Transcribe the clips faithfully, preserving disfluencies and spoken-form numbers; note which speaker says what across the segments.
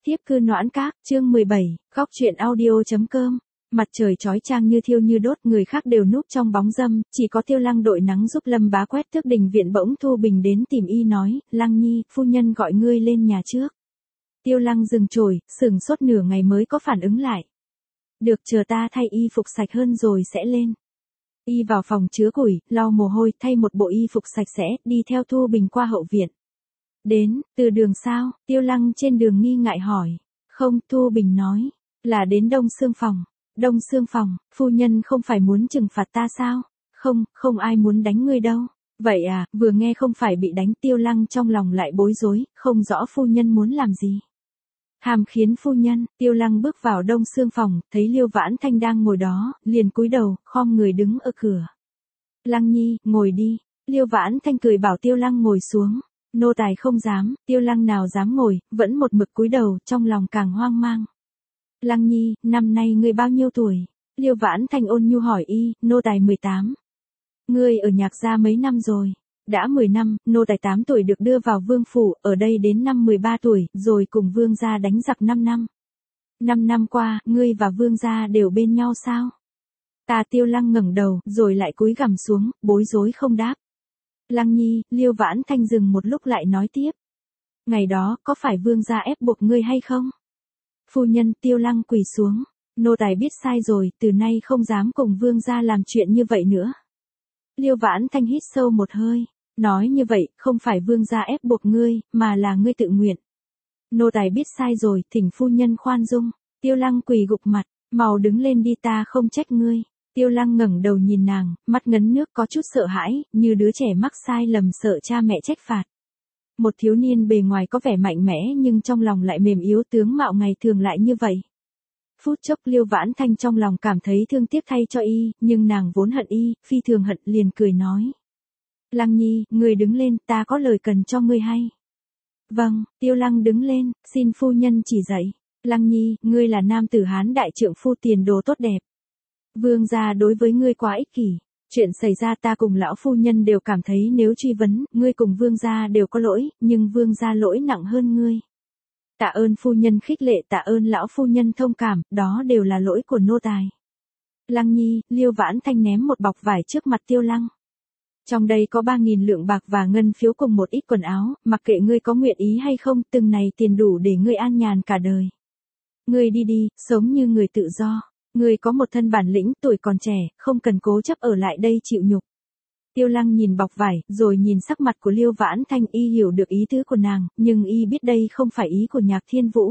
Speaker 1: Thiếp cư Noãn Các, chương mười bảy, góc truyện audio.com. Mặt trời chói chang như thiêu như đốt, người khác đều núp trong bóng râm, chỉ có Tiêu Lăng đội nắng giúp Lâm Bá quét tước đình viện. Bỗng Thu Bình đến tìm y nói, Lăng Nhi, phu nhân gọi ngươi lên nhà trước. Tiêu Lăng dừng chổi, sừng sốt nửa ngày mới có phản ứng lại. Được, chờ ta thay y phục sạch hơn rồi sẽ lên. Y vào phòng chứa củi, lau mồ hôi, thay một bộ y phục sạch sẽ, đi theo Thu Bình qua hậu viện. Đến, từ đường sao? Tiêu Lăng trên đường nghi ngại hỏi. Không, Thu Bình nói, là đến Đông Xương phòng. Đông Xương phòng, phu nhân không phải muốn trừng phạt ta sao? Không, không ai muốn đánh ngươi đâu. Vậy à, vừa nghe không phải bị đánh, Tiêu Lăng trong lòng lại bối rối, không rõ phu nhân muốn làm gì. Hàm khiến phu nhân. Tiêu Lăng bước vào Đông Xương phòng, thấy Liêu Vãn Thanh đang ngồi đó, liền cúi đầu, khom người đứng ở cửa. Lăng Nhi, ngồi đi. Liêu Vãn Thanh cười bảo Tiêu Lăng ngồi xuống. Nô tài không dám. Tiêu Lăng nào dám ngồi, vẫn một mực cúi đầu, trong lòng càng hoang mang. Lăng Nhi, năm nay ngươi bao nhiêu tuổi? Liêu Vãn Thanh ôn nhu hỏi y. Nô tài mười tám. Ngươi ở Nhạc gia mấy năm rồi? Đã mười năm, nô tài tám tuổi được đưa vào vương phủ, ở đây đến năm mười ba tuổi, rồi cùng vương gia đánh giặc năm năm. năm năm qua, ngươi và vương gia đều bên nhau sao? Ta. Tiêu Lăng ngẩng đầu, rồi lại cúi gằm xuống, bối rối không đáp. Lăng Nhi, Liêu Vãn Thanh dừng một lúc lại nói tiếp. Ngày đó, có phải vương gia ép buộc ngươi hay không? Phu nhân. Tiêu Lăng quỳ xuống. Nô tài biết sai rồi, từ nay không dám cùng vương gia làm chuyện như vậy nữa. Liêu Vãn Thanh hít sâu một hơi. Nói như vậy, không phải vương gia ép buộc ngươi, mà là ngươi tự nguyện. Nô tài biết sai rồi, thỉnh phu nhân khoan dung. Tiêu Lăng quỳ gục mặt. Mau đứng lên đi, ta không trách ngươi. Tiêu Lăng ngẩng đầu nhìn nàng, mắt ngấn nước, có chút sợ hãi, như đứa trẻ mắc sai lầm sợ cha mẹ trách phạt. Một thiếu niên bề ngoài có vẻ mạnh mẽ nhưng trong lòng lại mềm yếu, tướng mạo ngày thường lại như vậy. Phút chốc Liêu Vãn Thanh trong lòng cảm thấy thương tiếc thay cho y, nhưng nàng vốn hận y, phi thường hận, liền cười nói. Lăng Nhi, ngươi đứng lên, ta có lời cần cho ngươi hay. Vâng. Tiêu Lăng đứng lên, xin phu nhân chỉ dạy. Lăng Nhi, ngươi là nam tử Hán đại trượng phu, tiền đồ tốt đẹp. Vương gia đối với ngươi quá ích kỷ. Chuyện xảy ra ta cùng lão phu nhân đều cảm thấy nếu truy vấn, ngươi cùng vương gia đều có lỗi, nhưng vương gia lỗi nặng hơn ngươi. Tạ ơn phu nhân khích lệ, tạ ơn lão phu nhân thông cảm, đó đều là lỗi của nô tài. Lăng Nhi. Liêu Vãn Thanh ném một bọc vải trước mặt Tiêu Lăng. Trong đây có ba nghìn lượng bạc và ngân phiếu cùng một ít quần áo, mặc kệ ngươi có nguyện ý hay không, từng này tiền đủ để ngươi an nhàn cả đời. Ngươi đi đi, sống như người tự do. Ngươi có một thân bản lĩnh, tuổi còn trẻ, không cần cố chấp ở lại đây chịu nhục. Tiêu Lăng nhìn bọc vải, rồi nhìn sắc mặt của Liêu Vãn Thanh, y hiểu được ý tứ của nàng, nhưng y biết đây không phải ý của Nhạc Thiên Vũ.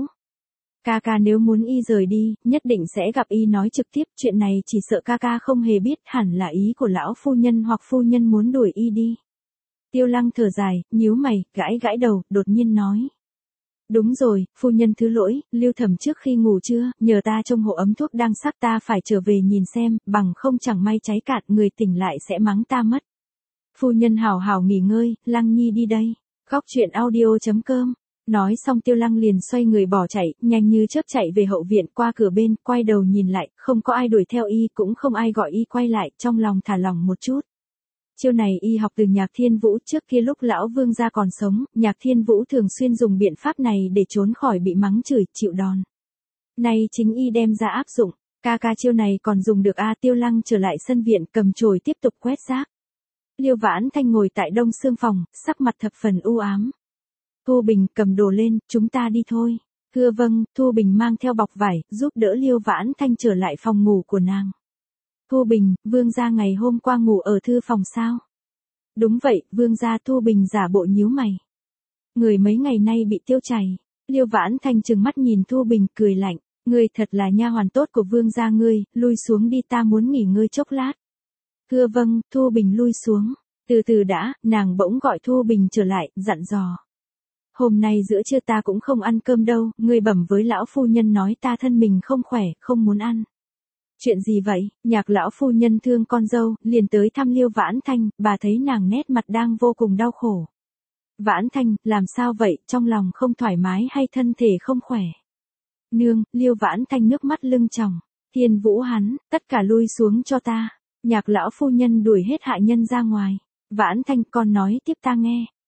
Speaker 1: Ca ca nếu muốn y rời đi, nhất định sẽ gặp y nói trực tiếp, chuyện này chỉ sợ ca ca không hề biết, hẳn là ý của lão phu nhân hoặc phu nhân muốn đuổi y đi. Tiêu Lăng thở dài, nhíu mày, gãi gãi đầu, đột nhiên nói. Đúng rồi, phu nhân thứ lỗi, Lưu Thẩm trước khi ngủ trưa, nhờ ta trông hộ ấm thuốc đang sắc, ta phải trở về nhìn xem, bằng không chẳng may cháy cạn, người tỉnh lại sẽ mắng ta mất. Phu nhân hào hào nghỉ ngơi, Lăng Nhi đi đây. Góc truyện audio.com. Nói xong Tiêu Lăng liền xoay người bỏ chạy, nhanh như chớp chạy về hậu viện, qua cửa bên, quay đầu nhìn lại, không có ai đuổi theo y, cũng không ai gọi y quay lại, trong lòng thả lỏng một chút. Chiêu này y học từ Nhạc Thiên Vũ, trước kia lúc lão vương gia còn sống, Nhạc Thiên Vũ thường xuyên dùng biện pháp này để trốn khỏi bị mắng chửi, chịu đòn. Nay chính y đem ra áp dụng, ca ca chiêu này còn dùng được a. Tiêu Lăng trở lại sân viện, cầm chổi tiếp tục quét rác. Liêu Vãn Thanh ngồi tại Đông Xương phòng, sắc mặt thập phần u ám. Thu Bình, cầm đồ lên, chúng ta đi thôi. Thưa vâng. Thu Bình mang theo bọc vải, giúp đỡ Liêu Vãn Thanh trở lại phòng ngủ của nàng. Thu Bình, vương gia ngày hôm qua ngủ ở thư phòng sao? Đúng vậy, vương gia. Thu Bình giả bộ nhíu mày. Người mấy ngày nay bị tiêu chảy. Liêu Vãn Thanh trừng mắt nhìn Thu Bình, cười lạnh. Ngươi thật là nha hoàn tốt của vương gia ngươi, lui xuống đi, ta muốn nghỉ ngơi chốc lát. Thưa vâng. Thu Bình lui xuống. Từ từ đã, nàng bỗng gọi Thu Bình trở lại, dặn dò. Hôm nay giữa trưa ta cũng không ăn cơm đâu, ngươi bẩm với lão phu nhân nói ta thân mình không khỏe, không muốn ăn. Chuyện gì vậy? Nhạc lão phu nhân thương con dâu, liền tới thăm Liêu Vãn Thanh, bà thấy nàng nét mặt đang vô cùng đau khổ. Vãn Thanh, làm sao vậy, trong lòng không thoải mái hay thân thể không khỏe? Nương. Liêu Vãn Thanh nước mắt lưng tròng. Thiên Vũ hắn, tất cả lui xuống cho ta. Nhạc lão phu nhân đuổi hết hạ nhân ra ngoài. Vãn Thanh, con nói tiếp ta nghe.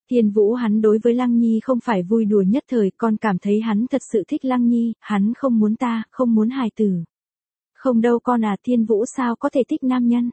Speaker 1: Thiên Vũ hắn đối với Lăng Nhi không phải vui đùa nhất thời, con cảm thấy hắn thật sự thích Lăng Nhi, hắn không muốn ta, không muốn hài tử. Không đâu con à, Thiên Vũ sao có thể thích nam nhân.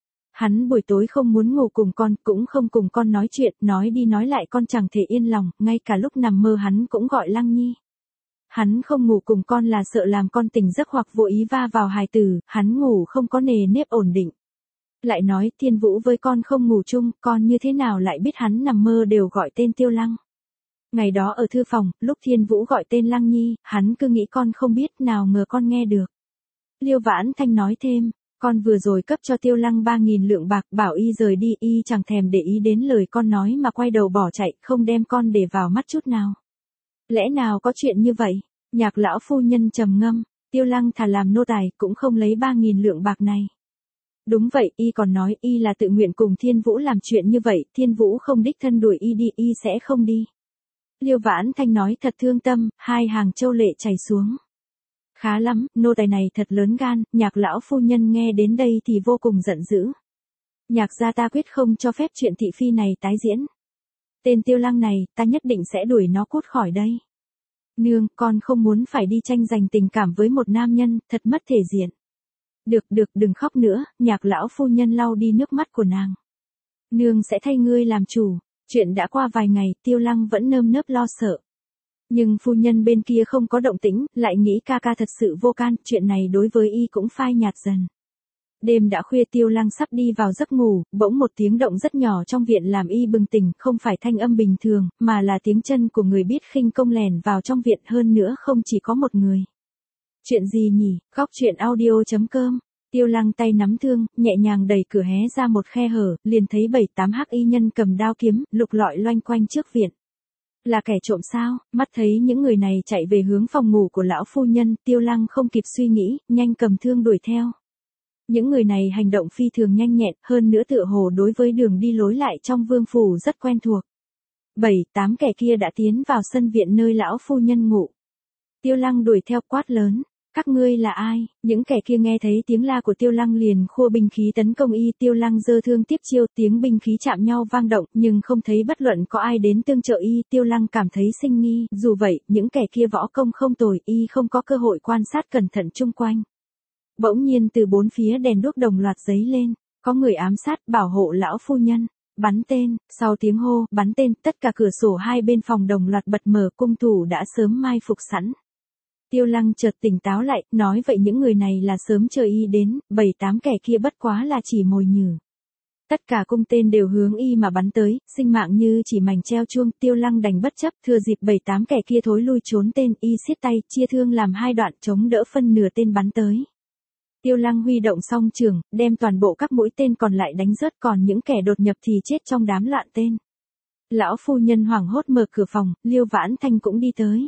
Speaker 1: Hắn buổi tối không muốn ngủ cùng con, cũng không cùng con nói chuyện, nói đi nói lại con chẳng thể yên lòng, ngay cả lúc nằm mơ hắn cũng gọi Lăng Nhi. Hắn không ngủ cùng con là sợ làm con tỉnh giấc hoặc vô ý va vào hài tử, hắn ngủ không có nề nếp ổn định. Lại nói Thiên Vũ với con không ngủ chung, con như thế nào lại biết hắn nằm mơ đều gọi tên Tiêu Lăng. Ngày đó ở thư phòng, lúc Thiên Vũ gọi tên Lăng Nhi, hắn cứ nghĩ con không biết, nào ngờ con nghe được. Liêu Vãn Thanh nói thêm, con vừa rồi cấp cho Tiêu Lăng ba nghìn lượng bạc, bảo y rời đi, y chẳng thèm để ý đến lời con nói mà quay đầu bỏ chạy, không đem con để vào mắt chút nào. Lẽ nào có chuyện như vậy? Nhạc lão phu nhân trầm ngâm, Tiêu Lăng thà làm nô tài cũng không lấy ba nghìn lượng bạc này. Đúng vậy, y còn nói y là tự nguyện cùng Thiên Vũ làm chuyện như vậy, Thiên Vũ không đích thân đuổi y đi, y sẽ không đi. Liêu Vãn Thanh nói thật thương tâm, hai hàng châu lệ chảy xuống. Khá lắm, nô tài này thật lớn gan, nhạc lão phu nhân nghe đến đây thì vô cùng giận dữ. Nhạc gia ta quyết không cho phép chuyện thị phi này tái diễn. Tên Tiêu Lăng này, ta nhất định sẽ đuổi nó cút khỏi đây. Nương, con không muốn phải đi tranh giành tình cảm với một nam nhân, thật mất thể diện. Được được, đừng khóc nữa, nhạc lão phu nhân lau đi nước mắt của nàng. Nương sẽ thay ngươi làm chủ. Chuyện đã qua vài ngày, Tiêu Lăng vẫn nơm nớp lo sợ. Nhưng phu nhân bên kia không có động tĩnh, lại nghĩ ca ca thật sự vô can, chuyện này đối với y cũng phai nhạt dần. Đêm đã khuya, Tiêu Lăng sắp đi vào giấc ngủ, bỗng một tiếng động rất nhỏ trong viện làm y bừng tỉnh, không phải thanh âm bình thường, mà là tiếng chân của người biết khinh công lèn vào trong viện, hơn nữa không chỉ có một người. Chuyện gì nhỉ? Góc chuyện audio chấm com. Tiêu Lăng tay nắm thương, nhẹ nhàng đẩy cửa hé ra một khe hở, liền thấy bảy tám hắc y nhân cầm đao kiếm, lục lọi loanh quanh trước viện. Là kẻ trộm sao? Mắt thấy những người này chạy về hướng phòng ngủ của lão phu nhân, Tiêu Lăng không kịp suy nghĩ, nhanh cầm thương đuổi theo. Những người này hành động phi thường nhanh nhẹn, hơn nữa tựa hồ đối với đường đi lối lại trong vương phủ rất quen thuộc. Bảy, tám kẻ kia đã tiến vào sân viện nơi lão phu nhân ngủ. Tiêu Lăng đuổi theo quát lớn, các ngươi là ai? Những kẻ kia nghe thấy tiếng la của Tiêu Lăng liền khua binh khí tấn công y. Tiêu Lăng giơ thương tiếp chiêu, tiếng binh khí chạm nhau vang động, nhưng không thấy bất luận có ai đến tương trợ y. Tiêu Lăng cảm thấy sinh nghi, dù vậy, những kẻ kia võ công không tồi, y không có cơ hội quan sát cẩn thận chung quanh. Bỗng nhiên từ bốn phía đèn đuốc đồng loạt giấy lên, có người ám sát, bảo hộ lão phu nhân. Bắn tên, sau tiếng hô, bắn tên, tất cả cửa sổ hai bên phòng đồng loạt bật mở, cung thủ đã sớm mai phục sẵn. Tiêu Lăng chợt tỉnh táo lại, nói vậy những người này là sớm chờ y đến, bảy tám kẻ kia bất quá là chỉ mồi nhử. Tất cả cung tên đều hướng y mà bắn tới, sinh mạng như chỉ mảnh treo chuông. Tiêu Lăng đành bất chấp, thừa dịp bảy tám kẻ kia thối lui trốn tên, y siết tay, chia thương làm hai đoạn, chống đỡ phân nửa tên bắn tới. Tiêu Lăng huy động song trường, đem toàn bộ các mũi tên còn lại đánh rớt, còn những kẻ đột nhập thì chết trong đám loạn tên. Lão phu nhân hoảng hốt mở cửa phòng, Liêu Vãn Thanh cũng đi tới.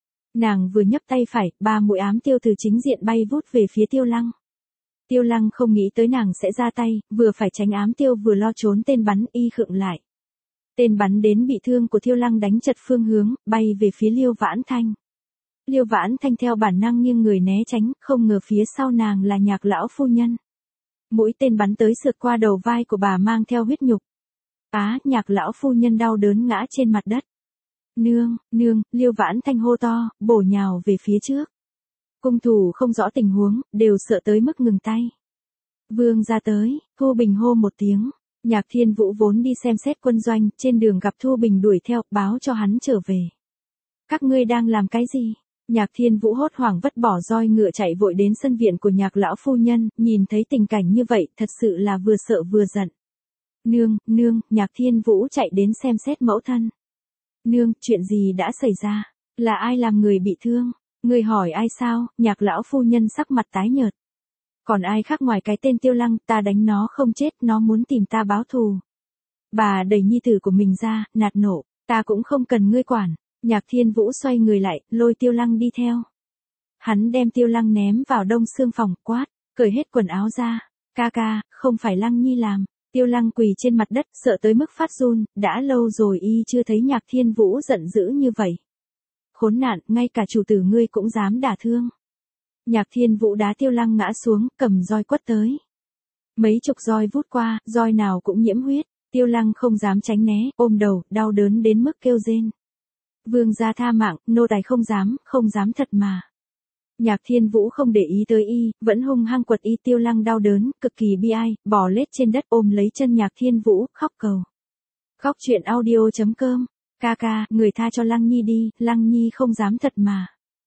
Speaker 1: Nàng vừa nhấc tay phải, ba mũi ám tiêu từ chính diện bay vút về phía Tiêu Lăng. Tiêu Lăng không nghĩ tới nàng sẽ ra tay, vừa phải tránh ám tiêu vừa lo trốn tên bắn, y khựng lại. Tên bắn đến bị thương của Tiêu Lăng đánh chật phương hướng, bay về phía Liêu Vãn Thanh. Liêu Vãn Thanh theo bản năng nghiêng người né tránh, không ngờ phía sau nàng là nhạc lão phu nhân. Mũi tên bắn tới sượt qua đầu vai của bà mang theo huyết nhục. Á, nhạc lão phu nhân đau đớn ngã trên mặt đất. Nương, nương, Liêu Vãn Thanh hô to, bổ nhào về phía trước. Cung thủ không rõ tình huống, đều sợ tới mức ngừng tay. Vương ra tới, Thu Bình hô một tiếng. Nhạc Thiên Vũ vốn đi xem xét quân doanh, trên đường gặp Thu Bình đuổi theo, báo cho hắn trở về. Các ngươi đang làm cái gì? Nhạc Thiên Vũ hốt hoảng vất bỏ roi ngựa chạy vội đến sân viện của nhạc lão phu nhân, nhìn thấy tình cảnh như vậy, thật sự là vừa sợ vừa giận. Nương, nương, Nhạc Thiên Vũ chạy đến xem xét mẫu thân. Nương, chuyện gì đã xảy ra? Là ai làm người bị thương? Người hỏi ai sao? Nhạc lão phu nhân sắc mặt tái nhợt. Còn ai khác ngoài cái tên Tiêu Lăng, ta đánh nó không chết, nó muốn tìm ta báo thù. Bà đẩy nhi tử của mình ra, nạt nộ, ta cũng không cần ngươi quản. Nhạc Thiên Vũ xoay người lại, lôi Tiêu Lăng đi theo. Hắn đem Tiêu Lăng ném vào đông xương phòng, quát, cởi hết quần áo ra. Ca ca, không phải Lăng Nhi làm. Tiêu Lăng quỳ trên mặt đất, sợ tới mức phát run, đã lâu rồi y chưa thấy Nhạc Thiên Vũ giận dữ như vậy. Khốn nạn, ngay cả chủ tử ngươi cũng dám đả thương. Nhạc Thiên Vũ đá Tiêu Lăng ngã xuống, cầm roi quất tới. Mấy chục roi vút qua, roi nào cũng nhiễm huyết. Tiêu Lăng không dám tránh né, ôm đầu, đau đớn đến mức kêu rên. Vương gia tha mạng, nô tài không dám, không dám thật mà. Nhạc Thiên Vũ không để ý tới y, vẫn hung hăng quật y. Tiêu Lăng đau đớn, cực kỳ bi ai, bò lết trên đất ôm lấy chân Nhạc Thiên Vũ, khóc cầu. Khóc chuyện audio chấm com. Ca ca, người tha cho Lăng Nhi đi, Lăng Nhi không dám thật mà.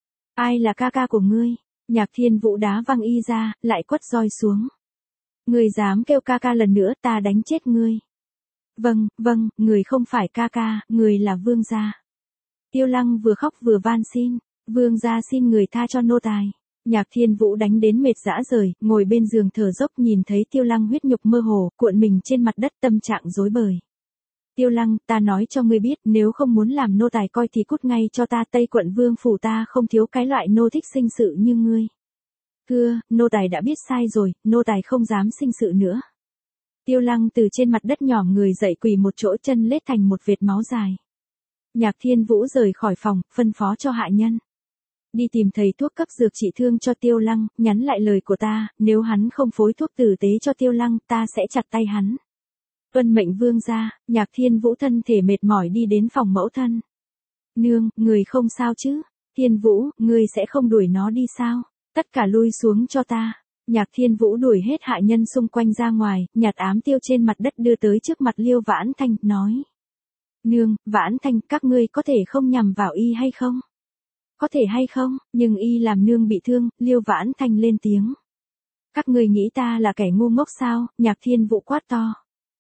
Speaker 1: Ai là ca ca của ngươi? Nhạc Thiên Vũ đá văng y ra, lại quất roi xuống. Ngươi dám kêu ca ca lần nữa, ta đánh chết ngươi. Vâng, vâng, người không phải ca ca, người là vương gia. Tiêu Lăng vừa khóc vừa van xin. Vương gia xin người tha cho nô tài. Nhạc Thiên Vũ đánh đến mệt rã rời, ngồi bên giường thở dốc nhìn thấy Tiêu Lăng huyết nhục mơ hồ, cuộn mình trên mặt đất tâm trạng rối bời. Tiêu Lăng, ta nói cho ngươi biết, nếu không muốn làm nô tài coi thì cút ngay cho ta. Tây quận vương phủ ta không thiếu cái loại nô thích sinh sự như ngươi. Thưa, nô tài đã biết sai rồi, nô tài không dám sinh sự nữa. Tiêu Lăng từ trên mặt đất nhỏm người dậy quỳ một chỗ, chân lết thành một vệt máu dài. Nhạc Thiên Vũ rời khỏi phòng, phân phó cho hạ nhân. Đi tìm thầy thuốc cấp dược trị thương cho Tiêu Lăng, nhắn lại lời của ta, nếu hắn không phối thuốc tử tế cho Tiêu Lăng, ta sẽ chặt tay hắn. Tuân mệnh vương gia. Nhạc Thiên Vũ thân thể mệt mỏi đi đến phòng mẫu thân. Nương, người không sao chứ? Thiên Vũ, ngươi sẽ không đuổi nó đi sao? Tất cả lui xuống cho ta. Nhạc Thiên Vũ đuổi hết hạ nhân xung quanh ra ngoài, nhặt ám tiêu trên mặt đất đưa tới trước mặt Liêu Vãn Thanh, nói. Nương, Vãn Thanh, các ngươi có thể không nhằm vào y hay không? Có thể hay không, nhưng y làm nương bị thương. Liêu Vãn Thanh lên tiếng. Các ngươi nghĩ ta là kẻ ngu ngốc sao? Nhạc Thiên Vũ quát to.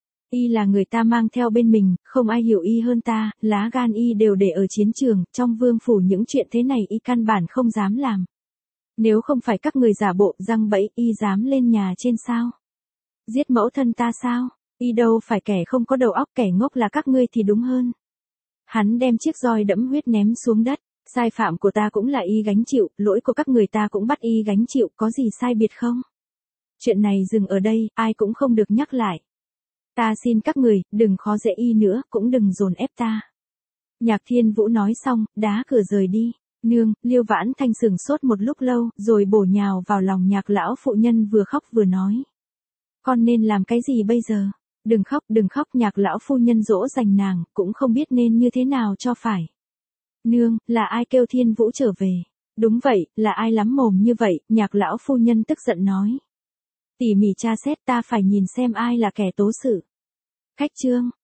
Speaker 1: Y là người ta mang theo bên mình, không ai hiểu y hơn ta, lá gan y đều để ở chiến trường, trong vương phủ những chuyện thế này y căn bản không dám làm. Nếu không phải các người giả bộ răng bẫy, y dám lên nhà trên sao? Giết mẫu thân ta sao? Y đâu phải kẻ không có đầu óc, kẻ ngốc là các ngươi thì đúng hơn. Hắn đem chiếc roi đẫm huyết ném xuống đất, sai phạm của ta cũng là y gánh chịu, lỗi của các người ta cũng bắt y gánh chịu, có gì sai biệt không? Chuyện này dừng ở đây, ai cũng không được nhắc lại. Ta xin các người, đừng khó dễ y nữa, cũng đừng dồn ép ta. Nhạc Thiên Vũ nói xong, đá cửa rời đi. Nương, Liêu Vãn Thanh sừng sốt một lúc lâu, rồi bổ nhào vào lòng nhạc lão phụ nhân vừa khóc vừa nói. Con nên làm cái gì bây giờ? Đừng khóc, đừng khóc. Nhạc lão phu nhân dỗ dành nàng, cũng không biết nên như thế nào cho phải. Nương, là ai kêu Thiên Vũ trở về? Đúng vậy, là ai lắm mồm như vậy? Nhạc lão phu nhân tức giận nói. Tỉ mỉ tra xét, ta phải nhìn xem ai là kẻ tố sự. Khách trương,